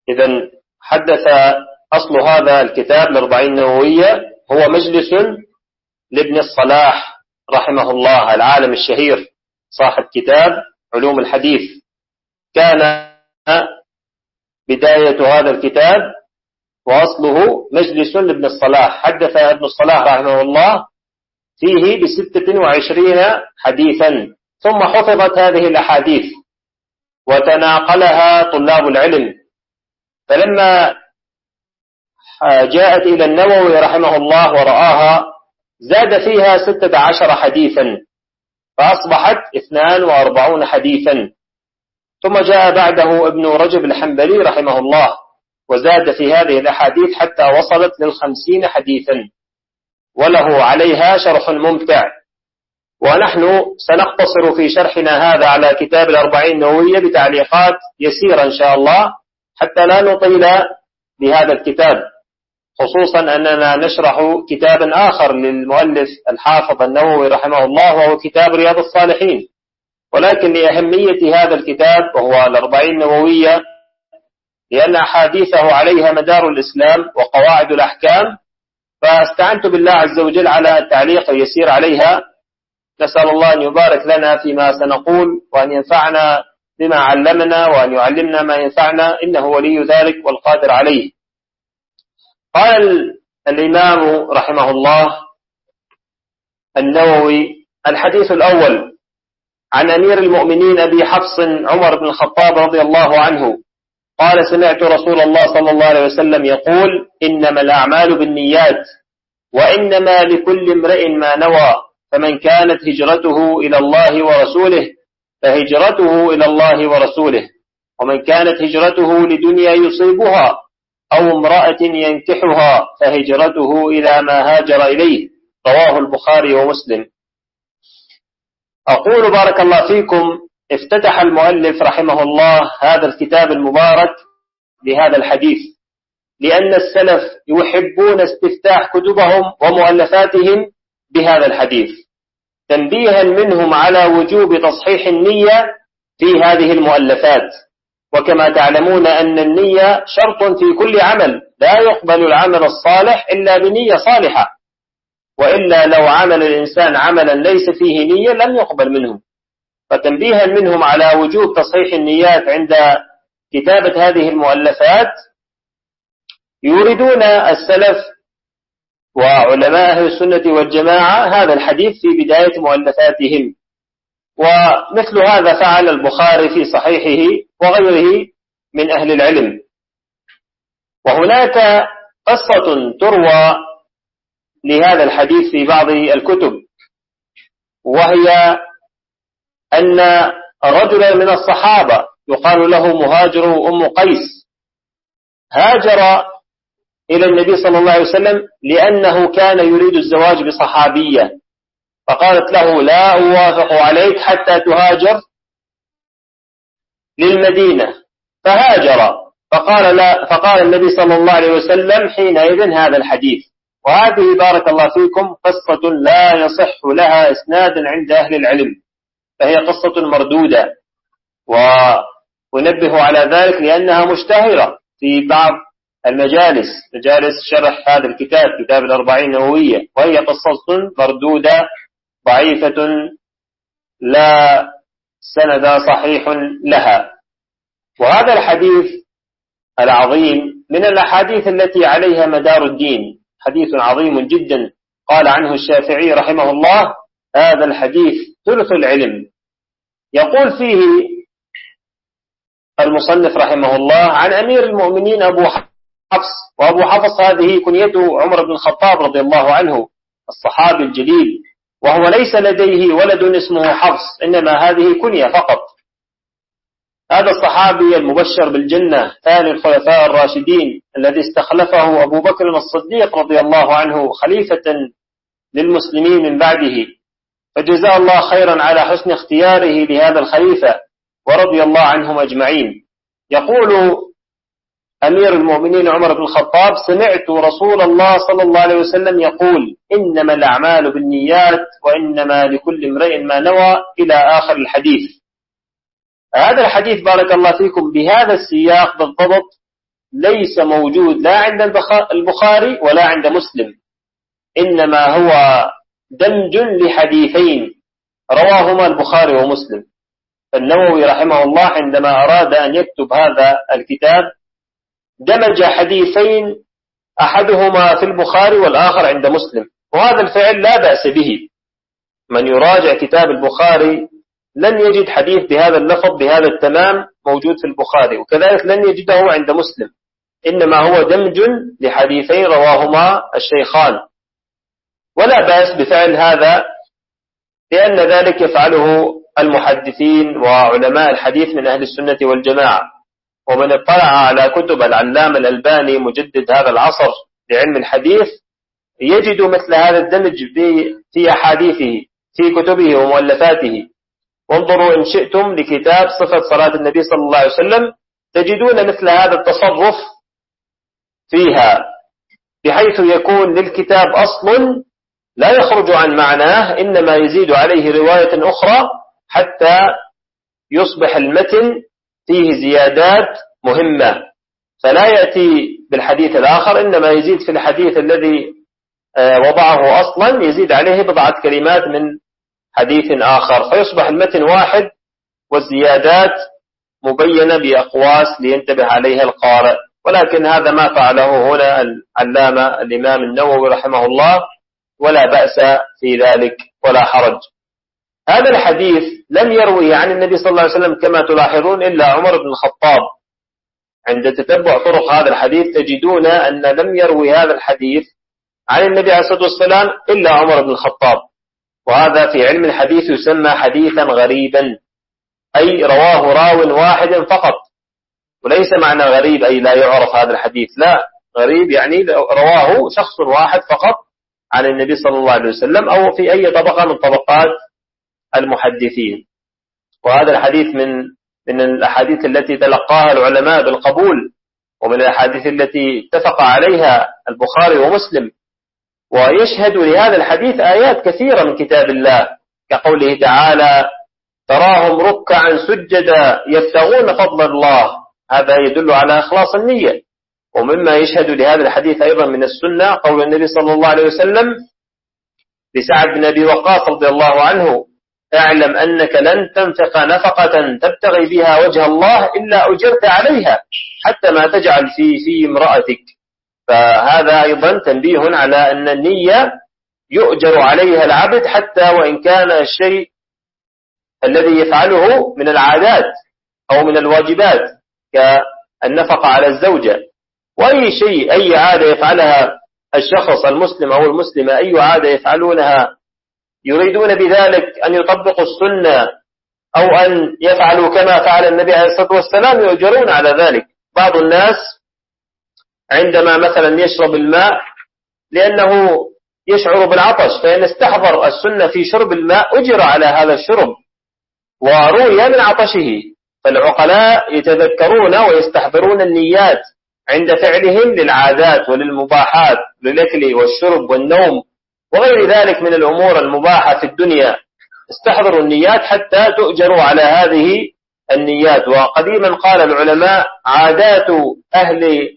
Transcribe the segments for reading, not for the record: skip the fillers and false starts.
إذن حدث أصل هذا الكتاب الأربعين النووية هو مجلس لابن الصلاح رحمه الله العالم الشهير صاحب كتاب علوم الحديث. كان بداية هذا الكتاب وأصله مجلس لابن الصلاح، حدث ابن الصلاح رحمه الله فيه ب26 حديثا، ثم حفظت هذه الأحاديث وتناقلها طلاب العلم. فلما جاءت إلى النووي رحمه الله ورآها زاد فيها 16 حديثا فأصبحت 42 حديثا. ثم جاء بعده ابن رجب الحنبلي رحمه الله وزاد في هذه الأحاديث حتى وصلت ل50 حديثا، وله عليها شرح ممتع. ونحن سنقتصر في شرحنا هذا على كتاب الأربعين النووية بتعليقات يسيرة إن شاء الله حتى لا نطيل بهذا الكتاب، خصوصا أننا نشرح كتابا آخر للمؤلف الحافظ النووي رحمه الله وهو كتاب رياض الصالحين. ولكن لأهمية هذا الكتاب وهو الأربعين النووية لأن أحاديثه عليها مدار الإسلام وقواعد الأحكام، فاستعنت بالله عز وجل على التعليق اليسير عليها. نسأل الله أن يبارك لنا فيما سنقول وأن ينفعنا بما علمنا وأن يعلمنا ما ينفعنا، إنه ولي ذلك والقادر عليه. قال الإمام رحمه الله النووي: الحديث الأول عن أمير المؤمنين أبي حفص عمر بن الخطاب رضي الله عنه قال: سمعت رسول الله صلى الله عليه وسلم يقول: إنما الأعمال بالنيات وإنما لكل امرئ ما نوى، فمن كانت هجرته إلى الله ورسوله فهجرته إلى الله ورسوله، ومن كانت هجرته لدنيا يصيبها أو امرأة ينكحها فهجرته إلى ما هاجر إليه. رواه البخاري ومسلم. أقول بارك الله فيكم: افتتح المؤلف رحمه الله هذا الكتاب المبارك بهذا الحديث، لأن السلف يحبون استفتاح كتبهم ومؤلفاتهم بهذا الحديث، تنبيها منهم على وجوب تصحيح النية في هذه المؤلفات. وكما تعلمون أن النية شرط في كل عمل، لا يقبل العمل الصالح إلا بنية صالحة، وإلا لو عمل الإنسان عملا ليس فيه نية لم يقبل منه. فتنبيها منهم على وجوب تصحيح النيات عند كتابة هذه المؤلفات يوردون السلف وعلماء أهل السنة والجماعة هذا الحديث في بداية مؤلفاتهم. ومثل هذا فعل البخاري في صحيحه وغيره من أهل العلم. وهناك قصة تروى لهذا الحديث في بعض الكتب، وهي أن رجلا من الصحابة يقال له مهاجر أم قيس هاجر إلى النبي صلى الله عليه وسلم لأنه كان يريد الزواج بصحابية، فقالت له: لا أوافق عليك حتى تهاجر للمدينة، فهاجر. فقال النبي صلى الله عليه وسلم حينئذ هذا الحديث. وهذه بارك الله فيكم قصة لا يصح لها إسناد عند أهل العلم، فهي قصة مردودة، ونبه على ذلك لأنها مشتهرة في بعض المجالس، مجالس شرح هذا الكتاب كتاب الأربعين النووية، وهي قصة مردودة ضعيفة لا سند صحيح لها. وهذا الحديث العظيم من الأحاديث التي عليها مدار الدين، حديث عظيم جدا. قال عنه الشافعي رحمه الله: هذا الحديث ثلث العلم. يقول فيه المصنف رحمه الله: عن أمير المؤمنين أبو حفص. وأبو حفص هذه كنيته عمر بن الخطاب رضي الله عنه الصحابي الجليل، وهو ليس لديه ولد اسمه حفص، إنما هذه كنية فقط. هذا الصحابي المبشر بالجنة ثاني الخلفاء الراشدين الذي استخلفه أبو بكر الصديق رضي الله عنه خليفة للمسلمين من بعده، فجزاه الله خيرا على حسن اختياره لهذا الخليفة ورضي الله عنهم أجمعين. يقول أمير المؤمنين عمر بن الخطاب: سمعت رسول الله صلى الله عليه وسلم يقول: إنما الأعمال بالنيات وإنما لكل امرئ ما نوى، إلى آخر الحديث. هذا الحديث بارك الله فيكم بهذا السياق بالضبط ليس موجود لا عند البخاري ولا عند مسلم، إنما هو دمج لحديثين رواهما البخاري ومسلم. فالنووي رحمه الله عندما أراد أن يكتب هذا الكتاب دمج حديثين أحدهما في البخاري والآخر عند مسلم، وهذا الفعل لا بأس به. من يراجع كتاب البخاري لن يجد حديث بهذا اللفظ بهذا التمام موجود في البخاري، وكذلك لن يجده عند مسلم، إنما هو دمج لحديثين رواهما الشيخان، ولا بأس بفعل هذا، لأن ذلك يفعله المحدثين وعلماء الحديث من أهل السنة والجماعة. ومن اطلع على كتب العلامة الألباني مجدد هذا العصر لعلم الحديث يجد مثل هذا الدمج في أحاديثه في كتبه ومؤلفاته. وانظروا إن شئتم لكتاب صفة صلاة النبي صلى الله عليه وسلم تجدون مثل هذا التصرف فيها، بحيث يكون للكتاب أصل لا يخرج عن معناه، إنما يزيد عليه رواية أخرى حتى يصبح المتن فيه زيادات مهمة، فلا يأتي بالحديث الآخر، إنما يزيد في الحديث الذي وضعه أصلا يزيد عليه بضعة كلمات من حديث آخر، فيصبح المتن واحد والزيادات مبينة بأقواس لينتبه عليها القارئ. ولكن هذا ما فعله هنا العلامة الإمام النووي رحمه الله، ولا بأس في ذلك ولا حرج. هذا الحديث لم يروي عن النبي صلى الله عليه وسلم كما تلاحظون إلا عمر بن الخطاب. عند تتبع طرق هذا الحديث تجدون أن لم يروي هذا الحديث عن النبي عليه الصلاة والسلام إلا عمر بن الخطاب، وهذا في علم الحديث يسمى حديثا غريبا، أي رواه راو واحد فقط. وليس معنى غريب أي لا يعرف هذا الحديث، لا، غريب يعني رواه شخص واحد فقط عن النبي صلى الله عليه وسلم، أو في أي طبقة من طبقات المحدثين. وهذا الحديث من الأحاديث التي تلقاها العلماء بالقبول، ومن الأحاديث التي اتفق عليها البخاري ومسلم. ويشهد لهذا الحديث آيات كثيرة من كتاب الله، كقوله تعالى: تراهم ركعا سجدا يبتغون فضل الله، هذا يدل على إخلاص النية. ومما يشهد لهذا الحديث أيضا من السنة قول النبي صلى الله عليه وسلم لسعد بن أبي وقاص رضي الله عنه: اعلم أنك لن تنفق نفقة تبتغي بها وجه الله إلا أجرت عليها حتى ما تجعل في امرأتك. فهذا أيضا تنبيه على أن النية يؤجر عليها العبد، حتى وإن كان الشيء الذي يفعله من العادات أو من الواجبات كالنفقة على الزوجة، وأي شيء، أي عادة يفعلها الشخص المسلم أو المسلمة، أي عادة يفعلونها يريدون بذلك أن يطبقوا السنة أو أن يفعلوا كما فعل النبي عليه الصلاة والسلام، يؤجرون على ذلك. بعض الناس عندما مثلا يشرب الماء لأنه يشعر بالعطش، فإن استحضر السنة في شرب الماء أجر على هذا الشرب وروي من عطشه. فالعقلاء يتذكرون ويستحضرون النيات عند فعلهم للعادات وللمباحات، للأكل والشرب والنوم وغير ذلك من الأمور المباحة في الدنيا. استحضروا النيات حتى تؤجروا على هذه النيات. وقديما قال العلماء: عادات أهل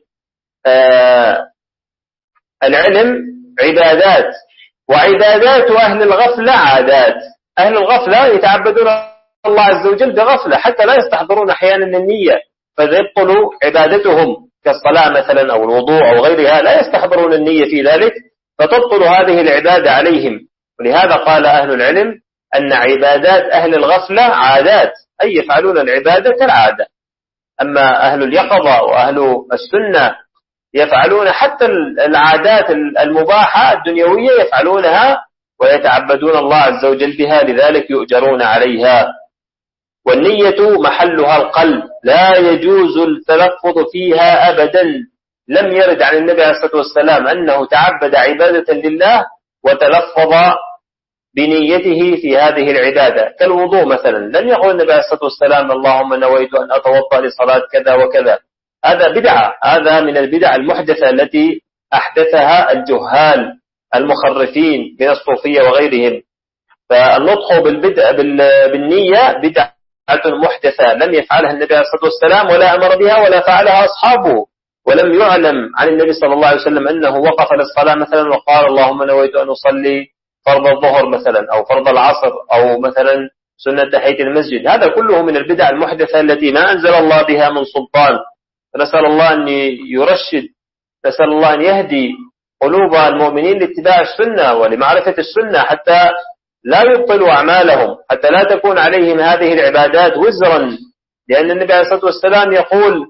العلم عبادات، وعبادات أهل الغفلة عادات. أهل الغفلة يتعبدون الله عز وجل بغفلة حتى لا يستحضرون أحيانا النية، فيبطل عبادتهم كالصلاة مثلا أو الوضوء أو غيرها، لا يستحضرون النية في ذلك، فتبطل هذه العبادة عليهم. ولهذا قال أهل العلم أن عبادات أهل الغفلة عادات، أي يفعلون العبادة كالعادة. أما أهل اليقظة وأهل السنة يفعلون حتى العادات المباحة الدنيوية يفعلونها ويتعبدون الله عز وجل بها، لذلك يؤجرون عليها. والنية محلها القلب، لا يجوز التلفظ فيها أبدا. لم يرد عن النبي عليه الصلاة والسلام أنه تعبد عبادة لله وتلفظ بنيته في هذه العبادة، كالوضوء مثلا. لم يقل النبي عليه الصلاة والسلام: اللهم نويت أن أتوضأ لصلاة كذا وكذا. هذا بدعة، هذا من البدع المحدثة التي أحدثها الجهال المخرفين من الصوفية وغيرهم. فالنطق بالنية بدعة محدثة لم يفعلها النبي عليه الصلاة والسلام ولا أمر بها ولا فعلها أصحابه. ولم يعلم عن النبي صلى الله عليه وسلم أنه وقف للصلاة مثلا وقال اللهم نويت أن أصلي فرض الظهر مثلا أو فرض العصر أو مثلا سنة تحية المسجد. هذا كله من البدع المحدثة التي ما أنزل الله بها من سلطان. فنسأل الله أن يرشد، نسأل الله أن يهدي قلوب المؤمنين لاتباع السنة ولمعرفة السنة حتى لا يبطلوا أعمالهم، حتى لا تكون عليهم هذه العبادات وزرا. لأن النبي عليه الصلاة والسلام يقول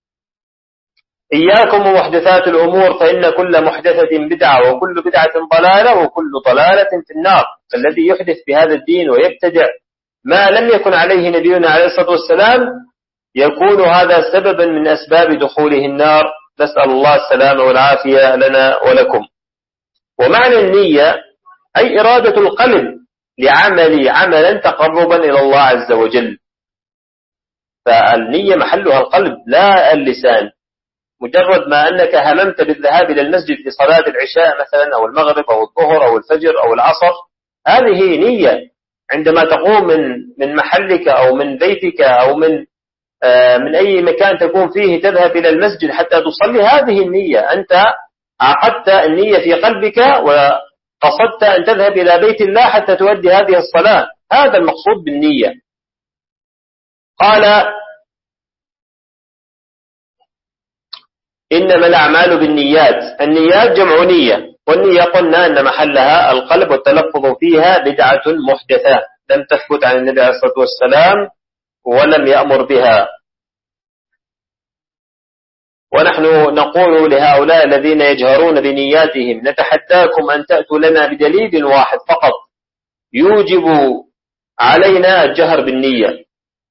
إياكم ومحدثات الأمور فإن كل محدثة بدعة وكل بدعة ضلالة وكل ضلالة في النار. فالذي يحدث بهذا الدين ويبتدع ما لم يكن عليه نبينا عليه الصلاة والسلام يكون هذا سببا من أسباب دخوله النار. نسأل الله السلامة والعافية لنا ولكم. ومعنى النية أي إرادة القلب لعمل عملا تقربا إلى الله عز وجل. فالنية محلها القلب لا اللسان. مجرد ما أنك هممت بالذهاب إلى المسجد لصلاة العشاء مثلا أو المغرب أو الظهر أو الفجر أو العصر، هذه نية. عندما تقوم من محلك أو من بيتك أو من أي مكان تكون فيه تذهب إلى المسجد حتى تصلي، هذه النية. أنت عقدت النية في قلبك وقصدت أن تذهب إلى بيت الله حتى تؤدي هذه الصلاة. هذا المقصود بالنية. قال إنما الأعمال بالنيات. النيات جمع نية، والنية قلنا أن محلها القلب والتلفظ فيها بدعة محدثة لم تثبت عن النبي عليه الصلاة والسلام ولم يأمر بها. ونحن نقول لهؤلاء الذين يجهرون بنياتهم نتحداكم أن تأتوا لنا بدليل واحد فقط يوجب علينا الجهر بالنية.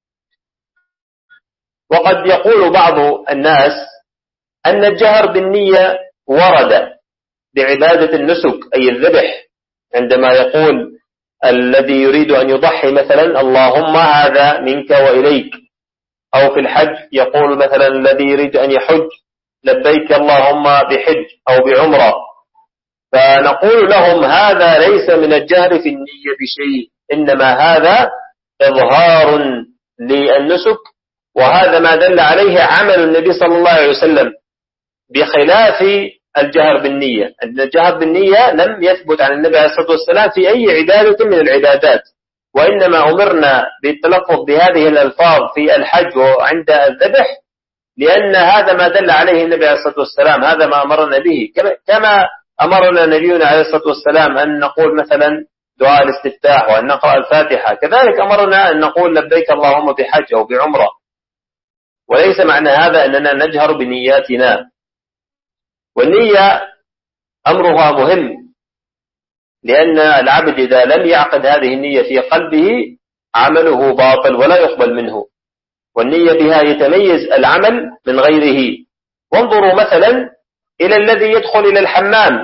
وقد يقول بعض الناس أن الجهر بالنية ورد بعبادة النسك أي الذبح، عندما يقول الذي يريد أن يضحي مثلا اللهم هذا منك وإليك، أو في الحج يقول مثلا الذي يريد أن يحج لبيك اللهم بحج أو بعمرة. فنقول لهم هذا ليس من الجهر في النية بشيء، إنما هذا إظهار للنسك، وهذا ما دل عليه عمل النبي صلى الله عليه وسلم، بخلاف الجهر بالنية. أن الجهر بالنية لم يثبت عن النبي عليه الصلاة والسلام في أي عبادة من العبادات، وإنما أمرنا بالتلفظ بهذه الألفاظ في الحج وعند الذبح لأن هذا ما دل عليه النبي عليه الصلاة والسلام، هذا ما أمرنا به. كما أمرنا نبينا عليه الصلاة والسلام أن نقول مثلا دعاء الاستفتاح وأن نقرأ الفاتحة، كذلك أمرنا أن نقول لبيك اللهم بحج أو بعمرة. وليس معنى هذا أننا نجهر بنياتنا. والنية أمرها مهم، لأن العبد إذا لم يعقد هذه النية في قلبه عمله باطل ولا يقبل منه. والنية بها يتميز العمل من غيره. وانظروا مثلا إلى الذي يدخل إلى الحمام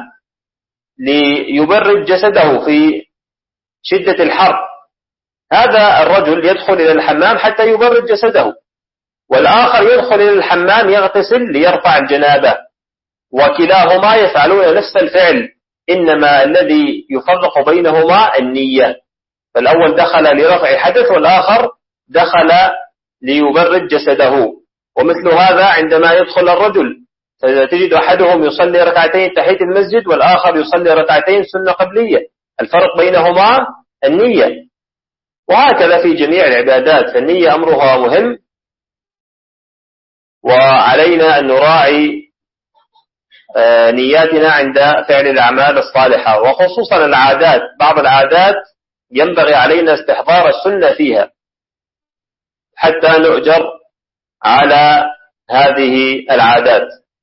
ليبرد جسده في شدة الحر. هذا الرجل يدخل إلى الحمام حتى يبرد جسده، والآخر يدخل إلى الحمام يغتسل ليرفع الجنابة، وكلاهما يفعلون نفس الفعل، إنما الذي يفرق بينهما النية. فالأول دخل لرفع حدث والآخر دخل ليبرد جسده. ومثل هذا عندما يدخل الرجل تجد أحدهم يصلي ركعتين تحية المسجد والآخر يصلي ركعتين سنة قبلية، الفرق بينهما النية. وهكذا في جميع العبادات، فالنية أمرها مهم، وعلينا أن نراعي نياتنا عند فعل الأعمال الصالحة، وخصوصا العادات. بعض العادات ينبغي علينا استحضار السنة فيها حتى نؤجر على هذه العادات.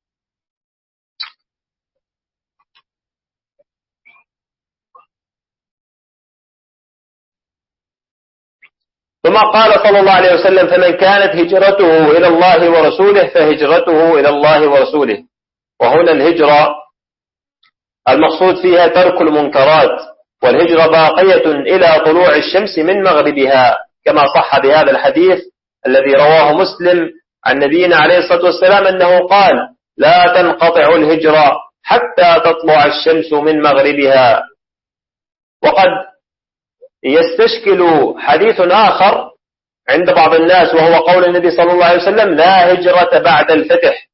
ثم قال صلى الله عليه وسلم فمن كانت هجرته إلى الله ورسوله فهجرته إلى الله ورسوله. وهنا الهجرة المقصود فيها ترك المنكرات، والهجرة باقية إلى طلوع الشمس من مغربها، كما صح بهذا الحديث الذي رواه مسلم عن نبينا عليه الصلاة والسلام أنه قال لا تنقطع الهجرة حتى تطلع الشمس من مغربها. وقد يستشكل حديث آخر عند بعض الناس، وهو قول النبي صلى الله عليه وسلم لا هجرة بعد الفتح،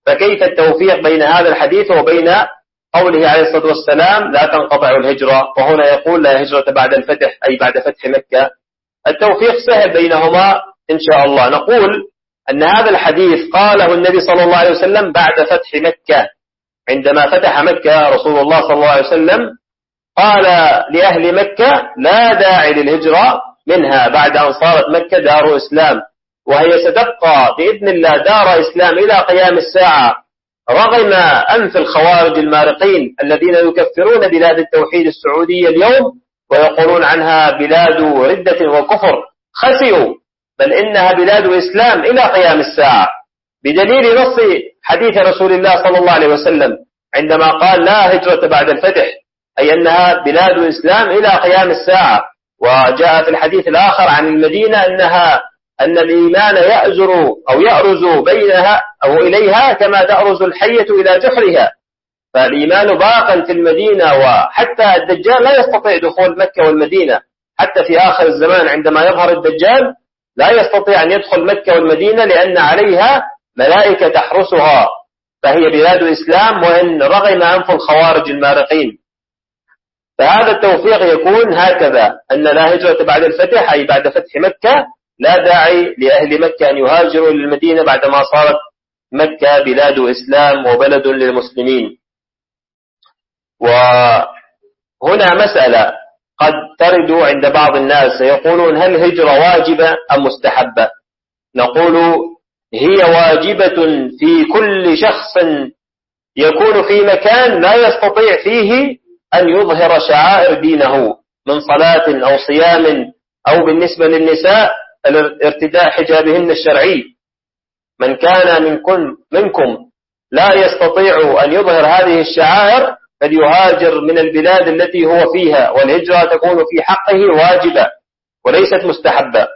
فكيف التوفيق بين هذا الحديث وبين قوله عليه الصلاة والسلام لا تنقطع الهجرة، وهنا يقول لا هجرة بعد الفتح أي بعد فتح مكة؟ التوفيق سهل بينهما إن شاء الله. نقول أن هذا الحديث قاله النبي صلى الله عليه وسلم بعد فتح مكة، عندما فتح مكة رسول الله صلى الله عليه وسلم قال لأهل مكة لا داعي للهجرة منها بعد أن صارت مكة دار إسلام، وهي ستبقى بإذن الله دار إسلام إلى قيام الساعة، رغم أنف الخوارج المارقين الذين يكفرون بلاد التوحيد السعودية اليوم ويقولون عنها بلاد ردة وكفر. خسئوا، بل إنها بلاد إسلام إلى قيام الساعة، بدليل نص حديث رسول الله صلى الله عليه وسلم عندما قال لا هجرة بعد الفتح، أي أنها بلاد إسلام إلى قيام الساعة. وجاء في الحديث الآخر عن المدينة أن الإيمان يأزر أو يأرز بينها أو إليها كما تأرز الحية إلى جحرها، فالإيمان باق في المدينة، وحتى الدجال لا يستطيع دخول مكة والمدينة، حتى في آخر الزمان عندما يظهر الدجال لا يستطيع أن يدخل مكة والمدينة لأن عليها ملائكة تحرسها، فهي بلاد إسلام وإن رغم أنف الخوارج المارقين. فهذا التوفيق يكون هكذا، أن لا هجرة بعد الفتح أي بعد فتح مكة، لا داعي لأهل مكة أن يهاجروا للمدينة بعدما صارت مكة بلاد إسلام وبلد للمسلمين. وهنا مسألة قد ترد عند بعض الناس، يقولون هل الهجرة واجبة أم مستحبة؟ نقول هي واجبة في كل شخص يكون في مكان لا يستطيع فيه أن يظهر شعائر دينه من صلاة أو صيام، أو بالنسبة للنساء ارتداء حجابهن الشرعي. من كان منكم لا يستطيع أن يظهر هذه الشعائر فليهاجر من البلاد التي هو فيها، والهجرة تكون في حقه واجبة وليست مستحبة.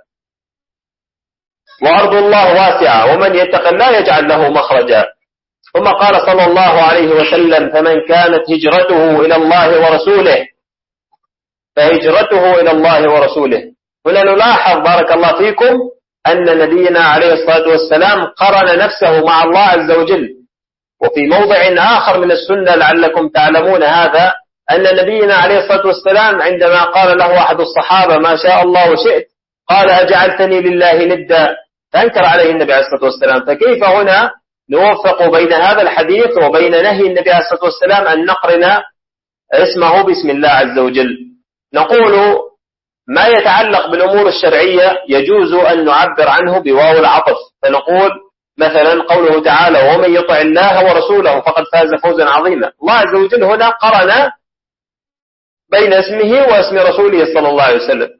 وأرض الله واسعة ومن يتق لا يجعل له مخرجا. ثم قال صلى الله عليه وسلم فمن كانت هجرته إلى الله ورسوله فهجرته إلى الله ورسوله. هنا نلاحظ بارك الله فيكم أن نبينا عليه الصلاة والسلام قرن نفسه مع الله عز وجل. وفي موضع آخر من السنة لعلكم تعلمون هذا، أن نبينا عليه الصلاة والسلام عندما قال له أحد الصحابة ما شاء الله وشئت قال أجعلتني لله ندا، فأنكر عليه النبي عليه الصلاة والسلام. فكيف هنا نوفق بين هذا الحديث وبين نهي النبي عليه الصلاة والسلام أن نقرن اسمه باسم الله عز وجل؟ نقول ما يتعلق بالأمور الشرعية يجوز أن نعبر عنه بواو العطف، فنقول مثلا قوله تعالى ومن يطع الله ورسوله فقد فاز فوزا عظيما. الله عز وجل هنا قرن بين اسمه واسم رسوله صلى الله عليه وسلم.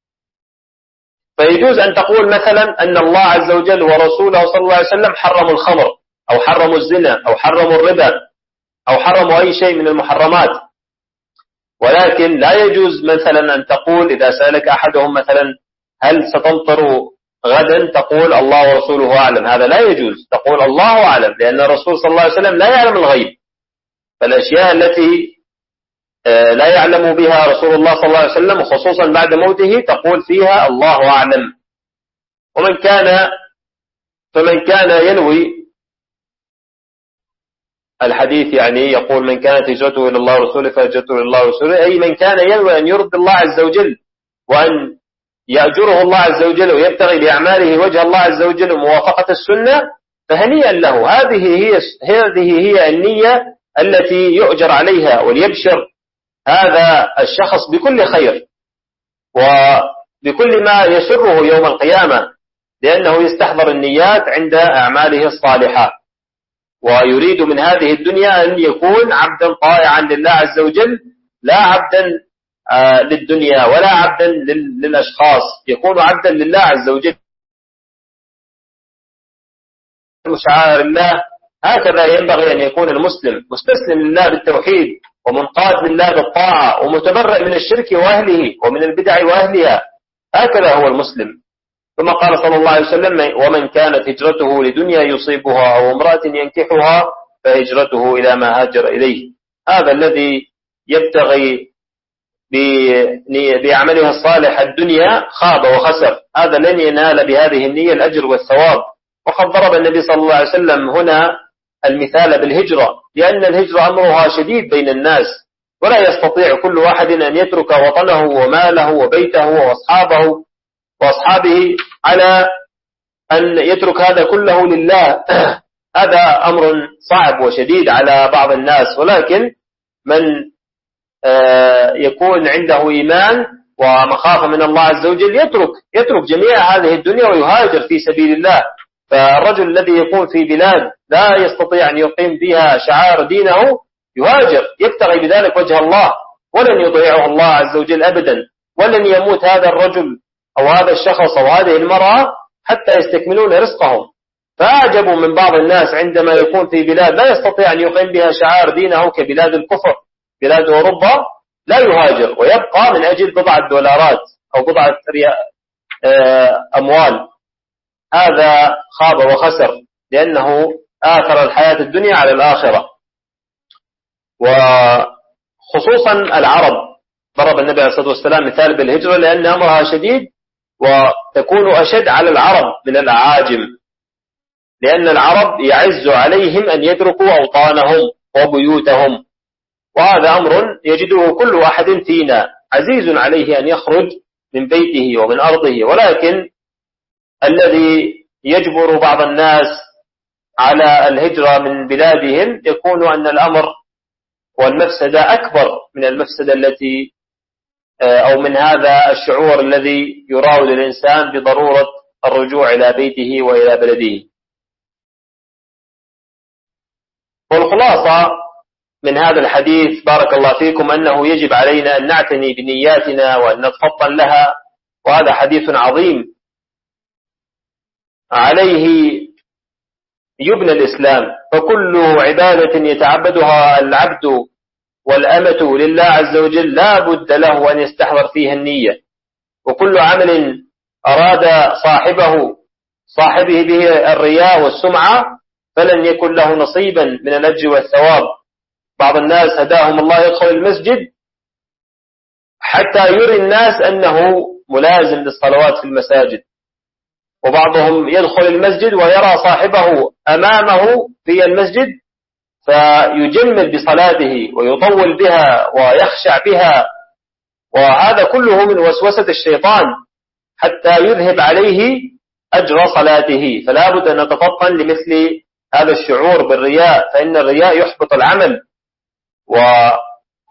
فيجوز أن تقول مثلا أن الله عز وجل ورسوله صلى الله عليه وسلم حرموا الخمر أو حرموا الزنا أو حرموا الربا أو حرموا أي شيء من المحرمات، ولكن لا يجوز مثلا أن تقول إذا سألك أحدهم مثلا هل ستمطر غدا تقول الله ورسوله أعلم، هذا لا يجوز، تقول الله أعلم، لأن الرسول صلى الله عليه وسلم لا يعلم الغيب. فالأشياء التي لا يعلم بها رسول الله صلى الله عليه وسلم خصوصا بعد موته تقول فيها الله أعلم. فمن كان ينوي الحديث يعني يقول من كانت هجرته إلى الله ورسوله فهجرته إلى الله ورسوله، أي من كان ينوي أن يرضي الله عز وجل وأن يأجره الله عز وجل ويبتغي بأعماله وجه الله عز وجل وموافقة السنة فهنيئا له. هذه هي النية التي يؤجر عليها وليبشر هذا الشخص بكل خير وبكل ما يسره يوم القيامة، لأنه يستحضر النيات عند أعماله الصالحة ويريد من هذه الدنيا أن يكون عبدا طائعا لله عز وجل، لا عبدا للدنيا ولا عبدا للأشخاص، يكون عبدا لله عز وجل شعائر الله. هكذا ينبغي أن يكون المسلم مستسلم لله بالتوحيد ومنقاد لله بالطاعة ومتبرئ من الشرك وأهله ومن البدع وأهلها، هكذا هو المسلم. ثم قال صلى الله عليه وسلم ومن كانت هجرته لدنيا يصيبها أو امرأة ينكحها فهجرته إلى ما هاجر إليه. هذا الذي يبتغي بعمله الصالح الدنيا خاب وخسر، هذا لن ينال بهذه النية الأجر والثواب. وقد ضرب النبي صلى الله عليه وسلم هنا المثال بالهجرة، لأن الهجرة أمرها شديد بين الناس، ولا يستطيع كل واحد أن يترك وطنه وماله وبيته وأصحابه على أن يترك هذا كله لله. هذا أمر صعب وشديد على بعض الناس، ولكن من يكون عنده إيمان ومخافة من الله عز وجل يترك جميع هذه الدنيا ويهاجر في سبيل الله. فالرجل الذي يكون في بلاد لا يستطيع أن يقيم فيها شعائر دينه يهاجر يبتغي بذلك وجه الله، ولن يضيعه الله عز وجل أبدا، ولن يموت هذا الرجل أو هذا الشخص أو هذه المرأة حتى يستكملون رزقهم. فأعجبوا من بعض الناس عندما يكون في بلاد لا يستطيع أن يقيم بها شعائر دينه كبلاد الكفر، بلاد أوروبا، لا يهاجر ويبقى من أجل بضعة دولارات أو بضعة أموال. هذا خاب وخسر، لأنه آثر الحياة الدنيا على الآخرة. وخصوصا العرب ضرب النبي عليه الصلاة والسلام مثال بالهجرة، لأن أمرها شديد وتكون أشد على العرب من الأعاجم، لأن العرب يعز عليهم أن يتركوا أوطانهم وبيوتهم، وهذا أمر يجده كل واحد فينا عزيز عليه أن يخرج من بيته ومن أرضه. ولكن الذي يجبر بعض الناس على الهجرة من بلادهم يكون أن الأمر والمفسدة أكبر من المفسدة التي أو من هذا الشعور الذي يراود الإنسان بضرورة الرجوع إلى بيته وإلى بلده. والخلاصة من هذا الحديث بارك الله فيكم أنه يجب علينا أن نعتني بنياتنا وأن نتفطن لها، وهذا حديث عظيم عليه يبنى الإسلام. فكل عبادة يتعبدها العبد والأمة لله عز وجل لا بد له أن يستحضر فيها النية، وكل عمل أراد صاحبه به الرياء والسمعة فلن يكن له نصيبا من الأجر والثواب. بعض الناس هداهم الله يدخل المسجد حتى يري الناس أنه ملازم للصلوات في المساجد، وبعضهم يدخل المسجد ويرى صاحبه أمامه في المسجد فيجمل بصلاته ويطول بها ويخشع بها، وهذا كله من وسوسة الشيطان حتى يذهب عليه أجر صلاته. فلا بد أن نتفطن لمثل هذا الشعور بالرياء، فإن الرياء يحبط العمل ولا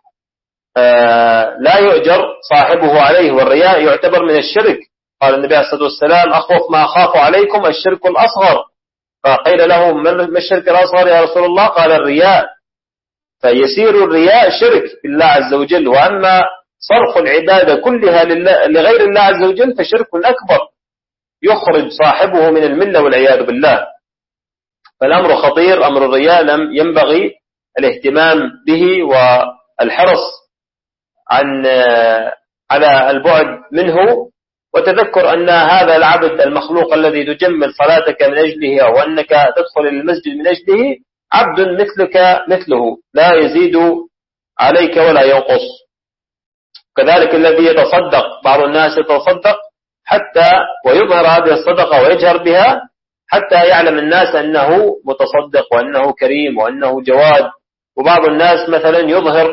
يؤجر صاحبه عليه، والرياء يعتبر من الشرك. قال النبي عليه الصلاة والسلام أخوف ما أخاف عليكم الشرك الأصغر. فقيل له ما الشرك الأصغر يا رسول الله؟ قال الرياء. فيسير الرياء شرك بالله عز وجل، وأما صرف العبادة كلها لغير الله عز وجل فشرك أكبر يخرج صاحبه من الملة والعياذ بالله. فالأمر خطير، أمر الرياء لم ينبغي الاهتمام به والحرص على البعد منه. وتذكر أن هذا العبد المخلوق الذي تجمل صلاتك من أجله أو أنك تدخل المسجد من أجله عبد مثلك مثله، لا يزيد عليك ولا ينقص. كذلك الذي يتصدق، بعض الناس يتصدق حتى ويظهر هذه الصدقة ويجهر بها حتى يعلم الناس أنه متصدق وأنه كريم وأنه جواد. وبعض الناس مثلا يظهر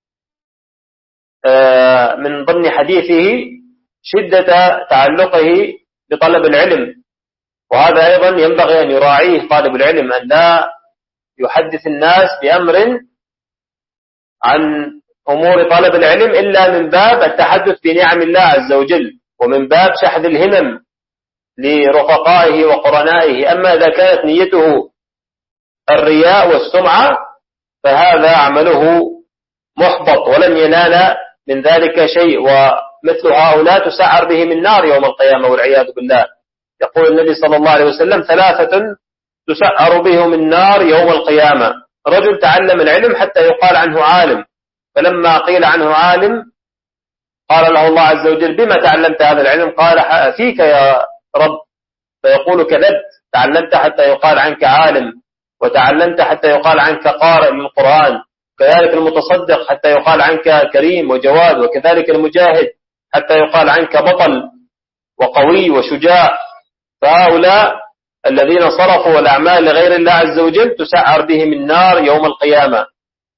من ضمن حديثه شدة تعلقه بطلب العلم، وهذا أيضا ينبغي أن يراعيه طالب العلم، أن لا يحدث الناس بأمر عن أمور طلب العلم إلا من باب التحدث بنعم الله عز وجل، ومن باب شحذ الهمم لرفقائه وقرنائه. أما إذا كانت نيته الرياء والسمعة فهذا عمله محبط ولن ينال من ذلك شيء، ومثل هؤلاء تسعر به من نار يوم القيامة والعياذ بالله. يقول النبي صلى الله عليه وسلم ثلاثة تسعر بهم النار يوم القيامة: رجل تعلم العلم حتى يقال عنه عالم، فلما قيل عنه عالم قال له الله عز وجل: بما تعلمت هذا العلم؟ قال: فيك يا رب. فيقول: كذبت، تعلمت حتى يقال عنك عالم، وتعلمت حتى يقال عنك قارئ للقرآن. كذلك المتصدق حتى يقال عنك كريم وجواد، وكذلك المجاهد حتى يقال عنك بطل وقوي وشجاع. فهؤلاء الذين صرفوا الأعمال لغير الله عز وجل تسعر بهم النار يوم القيامة.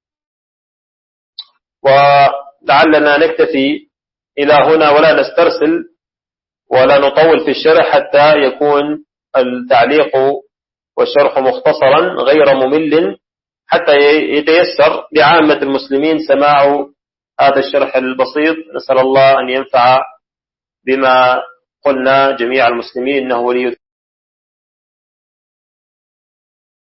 ولعلنا نكتفي إلى هنا ولا نسترسل ولا نطول في الشرح حتى يكون التعليق والشرح مختصرا غير ممل، حتى يتيسر لعامة المسلمين سماع هذا الشرح البسيط. نسأل الله أن ينفع بما قلنا جميع المسلمين، إنه ولي